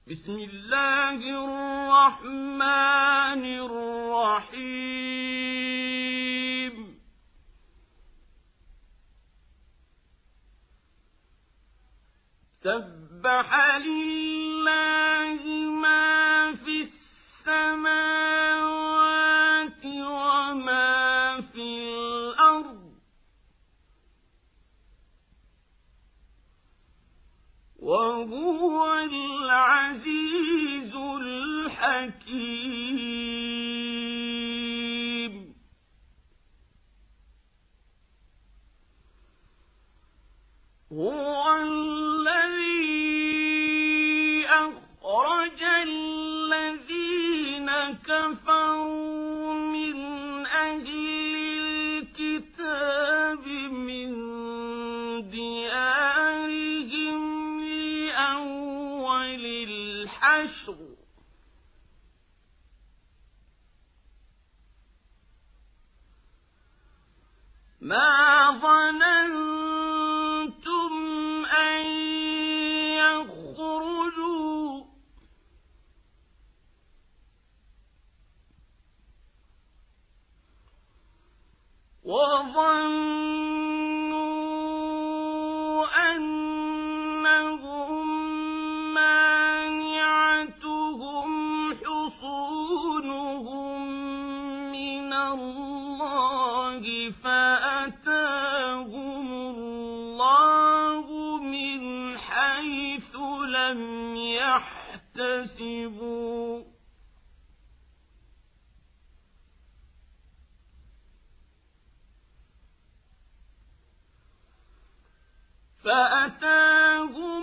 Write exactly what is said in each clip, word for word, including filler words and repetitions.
بسم الله الرحمن الرحيم سبح لله ما في السماوات وما في الأرض وهو العزيز الحكيم هو الذي أخرج الذين كفروا من أهل الكتاب من ديارهم لأول الحشر ما ظننتم أن يخرجوا وظنوا أنهم مانعتهم حصونهم من الله فأتاهم الله من حيث لم يحتسبوا فأتاهم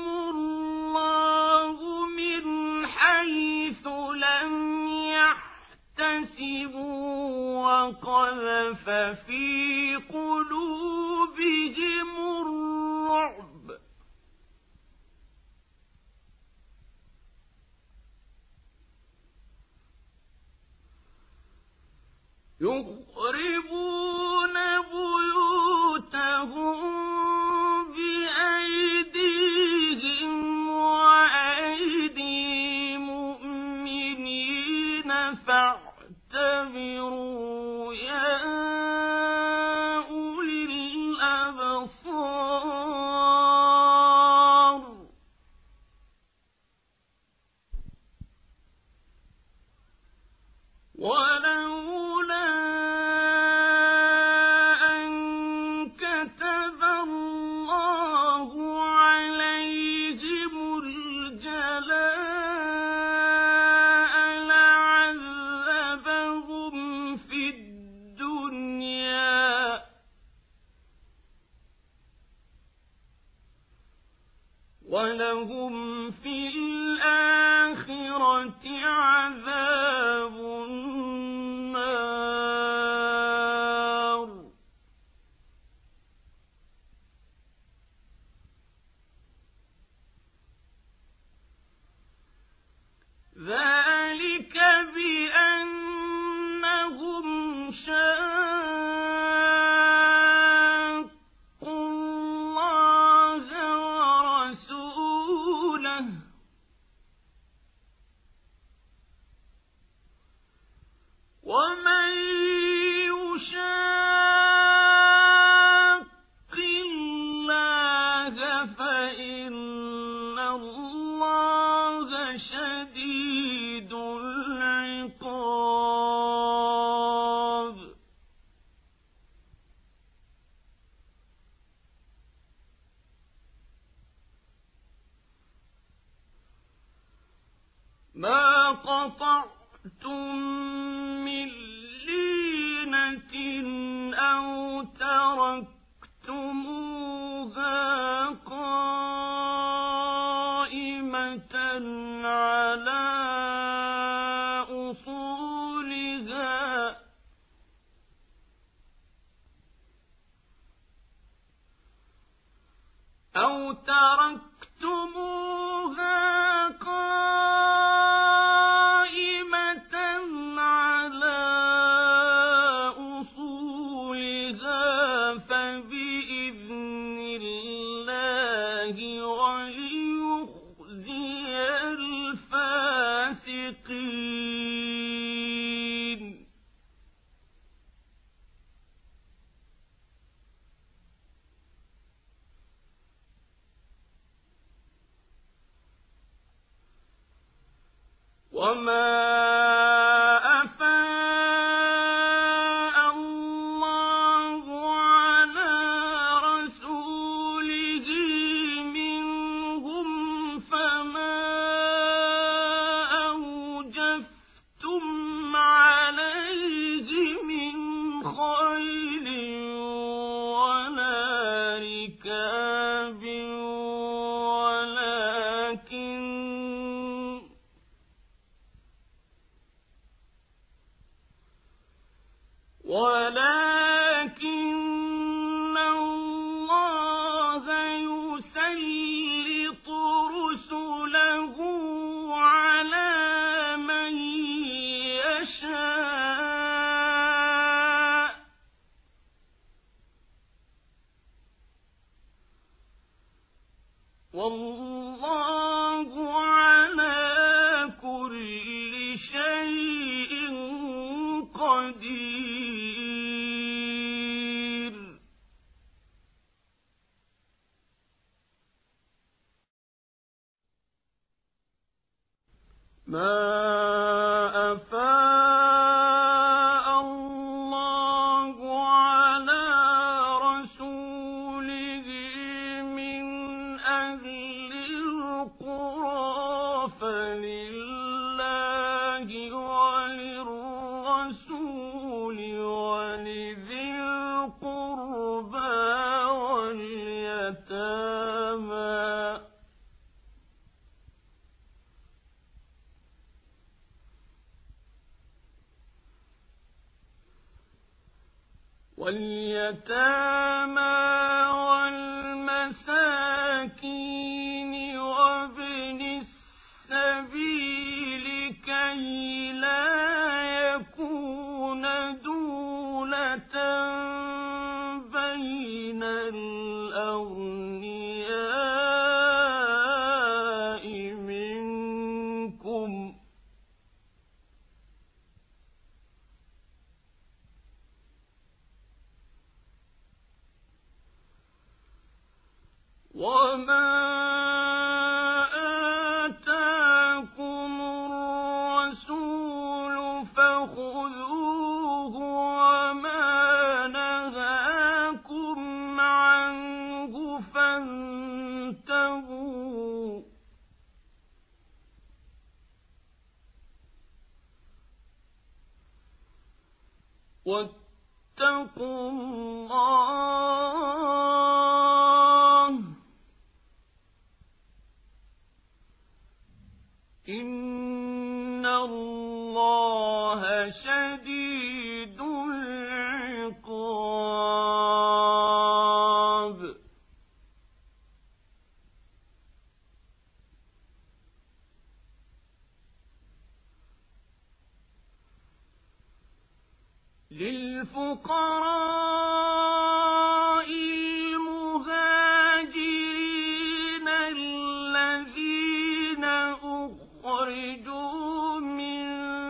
الله من حيث لم يحتسبوا وقذف في قلوبهم الرعب يخربون بيوتهم بأيديهم وأيدي مؤمنين فاعتبروا يا أولي الأبصار ولولا أن كتب الله عليهم الجلاء لعذبهم في الدنيا ولهم في الآخرة عذاب النار ذلك بأنهم شاقوا الله ورسوله ومن يشاق الله فإن الله شديد العقاب ما قطعتم من لينة أو تركتموها قائمة على أصولها أو تركتموها قائمة على أصولها فبإذن الله وليخزي الفاسقين وما أفاء الله على رسوله منهم فما أوجفتم عليه من خيل ولا ركاب ولكن الله يسلط رسله على من يشاء والله على كل شيء قدير. ما أفاء الله على رسوله من أهل القرى فلله وللرسول ولذي القربى واليتامى واليتامى والمساكين وابن السبيل كي لا يكون دولة بين الأغنياء منكم وما آتاكم الرسول فخذوه وما نهاكم عنه فانتهوا واتقوا الله إن الله شديد العقاب. للفقراء المهاجرين الذين أخرجوا من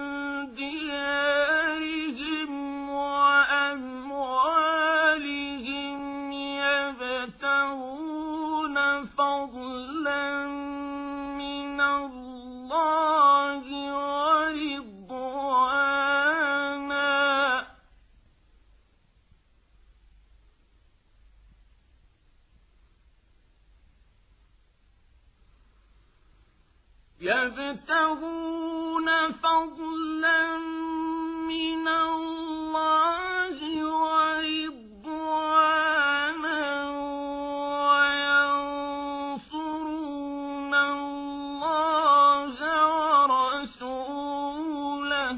ديارهم وأموالهم يبتغون فضلا من الله ورضوانا يبتغون فضلا من الله ورضوانا وينصرون الله ورسوله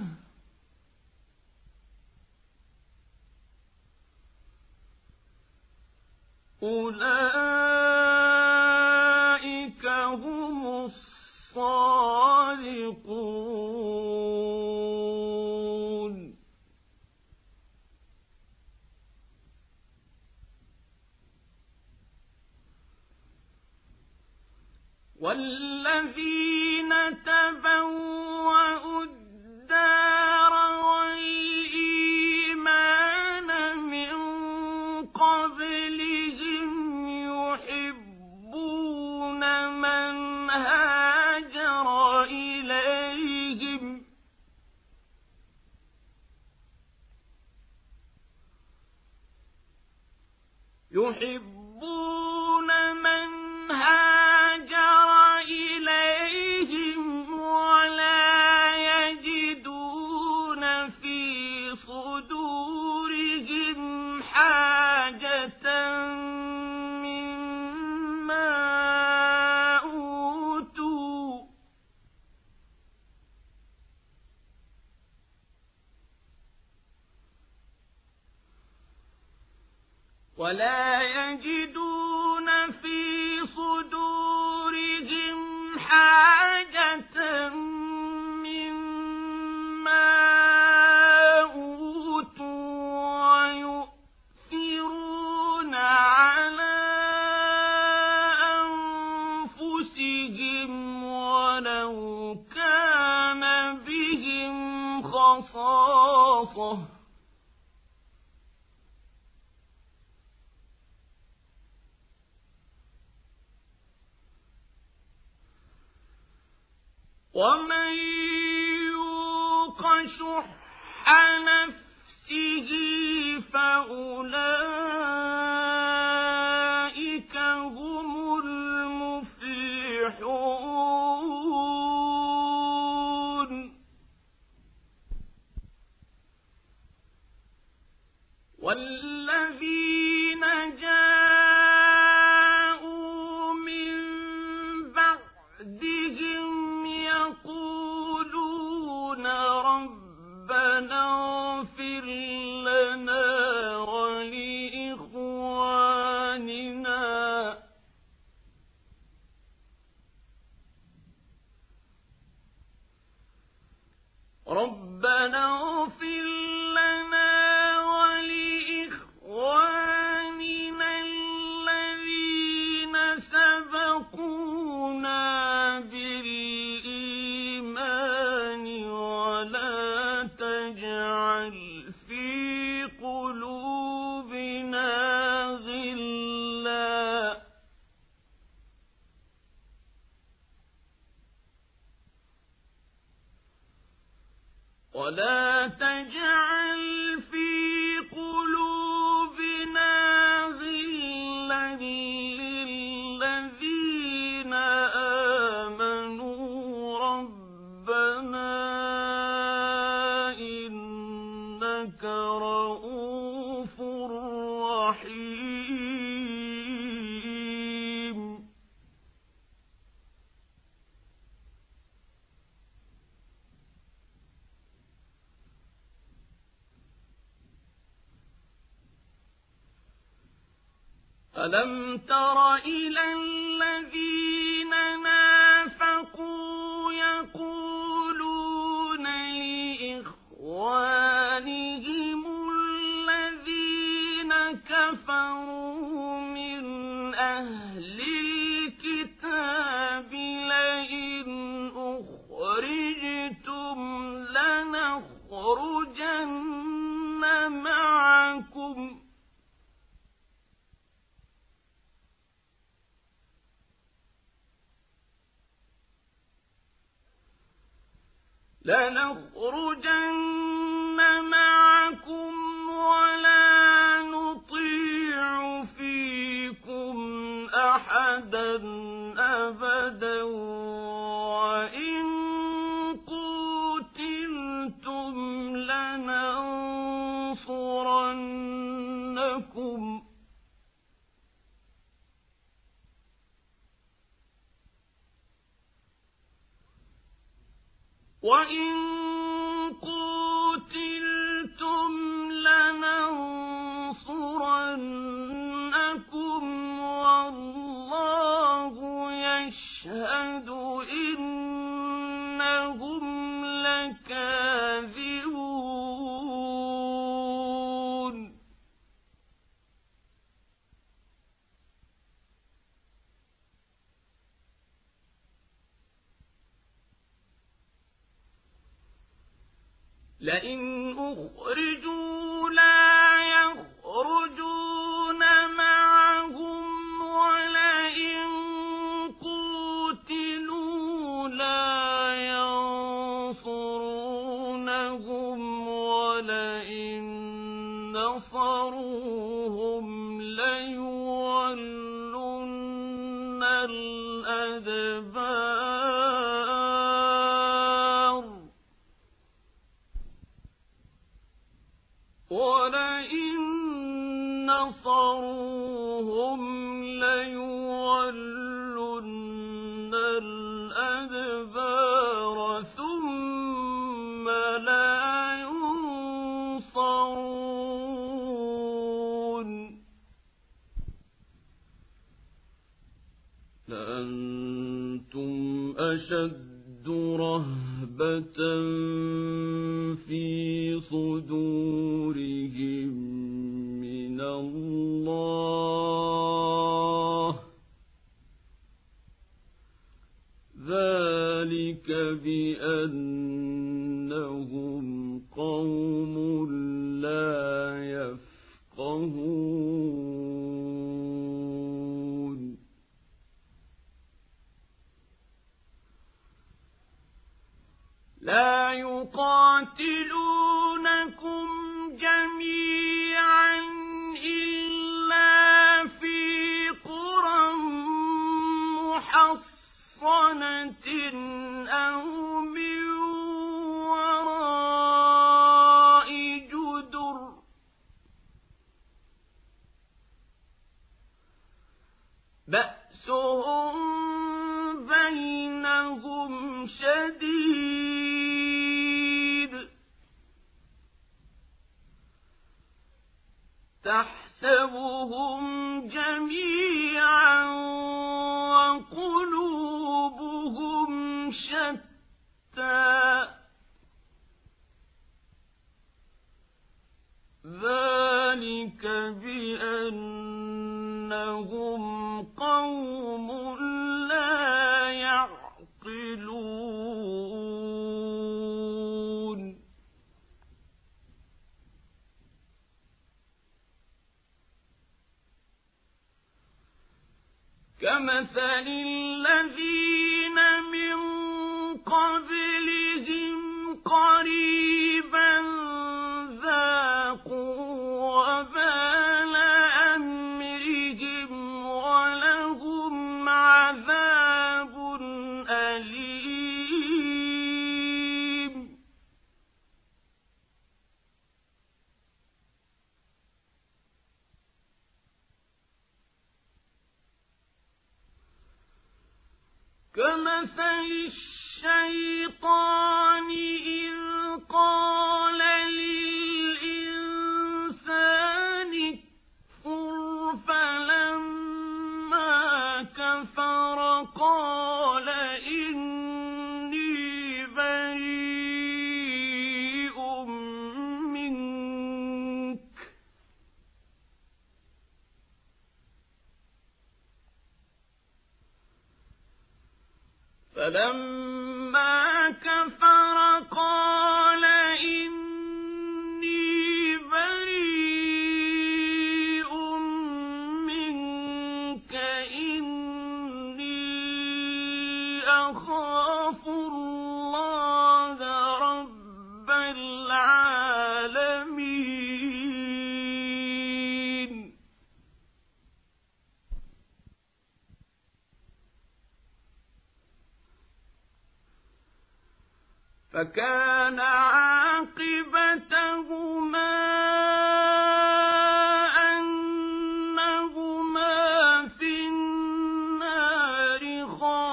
أولئك هم الصادقون. والذين تبوأوا الدار والإيمان من قبلهم يحبون من هاجر إليهم يحبون من هاجر إليهم ولا يجدون في صدورهم حاجة مما أوتوا ولا يجدون في صدورهم حاجة مما أوتوا ويؤثرون على أنفسهم ولو كان بهم خصاصة ومن يوق شح نفسه فأولئك هم المفلحون والذين جاءوا من بعدهم يقولون ربنا اغفر لنا ولإخواننا ربنا اغفر لنا ولإخواننا الذين سبقونا بالإيمان ولا تجعل في قلوبنا غلا ولا تجعل في قلوبنا غلا للذين آمنوا ربنا إنك رؤوف رحيم ألم تر إلى الذين نافقوا يقولون لإخوانهم الذين كفروا من أهل الكتاب لئن أخرجتم لنخرجن معكم لنخرجن معكم ولا نطيع فيكم أحدا أبدا وإن قتلتم لننصرنكم وإن قتلتم لننصرنكم والله يشهد إنهم لكاذبون لئن أخرجوا لا يخرجون معهم ولئن قتلوا لا ينصرونهم ولئن نصروهم ليولون الأدبار ولئن نصروهم ليولن الأدبار ثم لا ينصرون لأنتم أشد رهبة في صدورهم من الله ذلك بأنهم قوم لا يفقهون لا يقاتلونكم جميعا إلا في قرى محصنة أو من وراء جدر بأسهم بينهم شديد تحسبهم جميعا وقلوبهم شتى ذلك بأنهم قوم لا يعقلون كمثل الذين من قبلهم قريبا ذاقوا وبال أمرهم ولهم عذاب أليم كمثل الشيطان إذ قال للإنسان اكفر فلما كفر قال إني بريء منك فلما كفر قال إني بريء منك إني أخاف الله رب العالمين فكان عاقبتهما أنهما في النار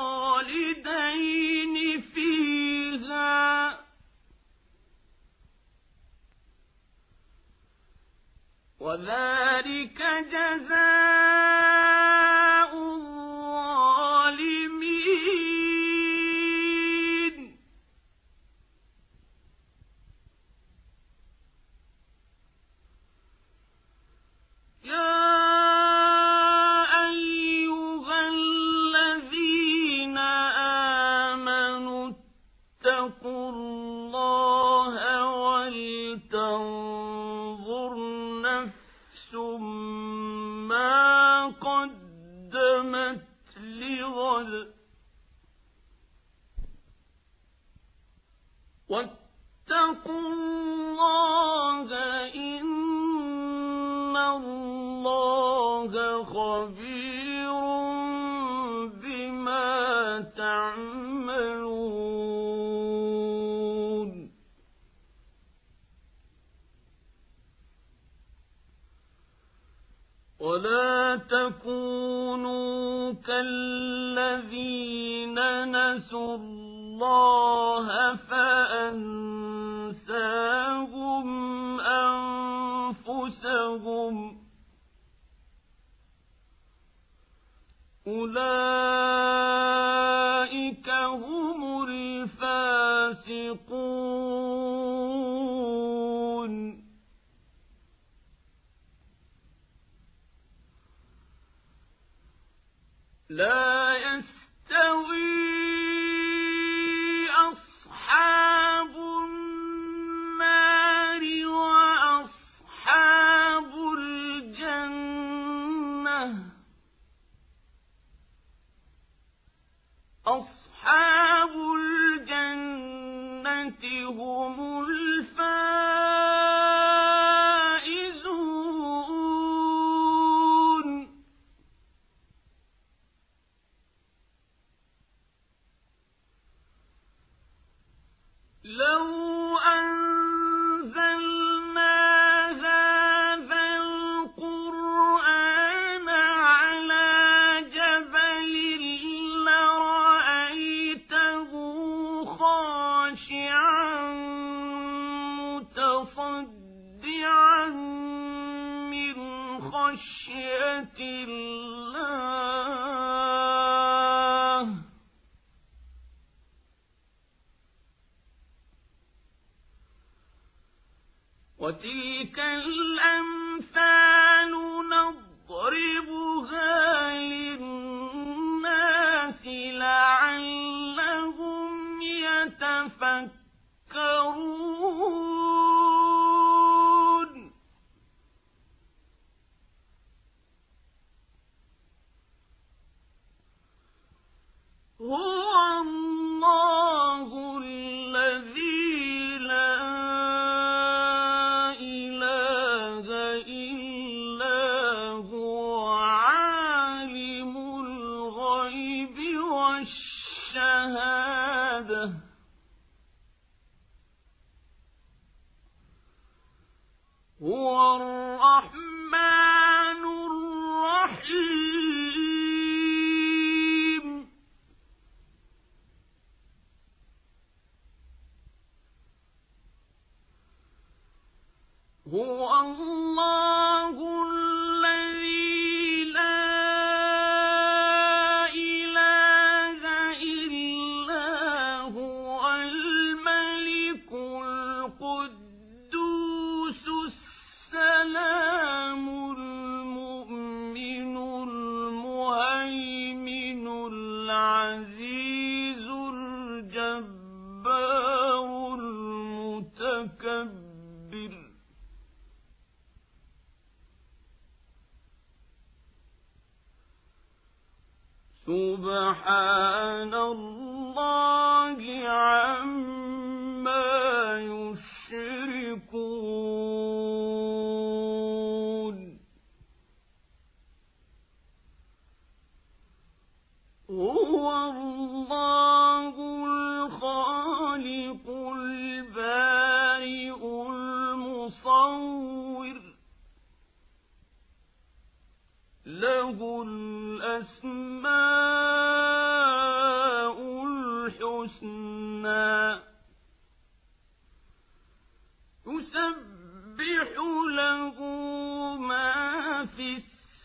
خالدين فيها وذلك جزاء الظالمين يا أيها الذين آمنوا اتقوا الله ولتنظر نفس ما قدمت لغد واتقوا الله إن الله خبير تكونوا كالذين نسوا الله فأنساهم أنفسهم أولئك هم الفاسقون لا يستوي أصحاب النار وأصحاب الجنة أصحاب الجنة هم الفائزون لو أنزلنا هذا القرآن على جبل لرأيته خاشعا متصدعا من خشية الله وتلك الأمثال نضربها للناس لعلهم يتفكرون هو الله الذي لا إله إلا هو عالم الغيب والشهادة هو الرحمن الرحيم هو الله الذي لا إله إلا هو الملك القدوس السلام المؤمن المهيمن العزيز الجبار المتكبر سبحان الله عما يشركون هو الله الخالق البارئ المصور له الأسماء الحسنى يسبح له ما في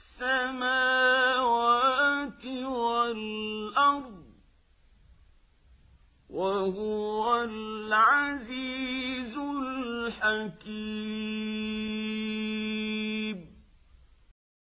السماوات والأرض وهو العزيز الحكيم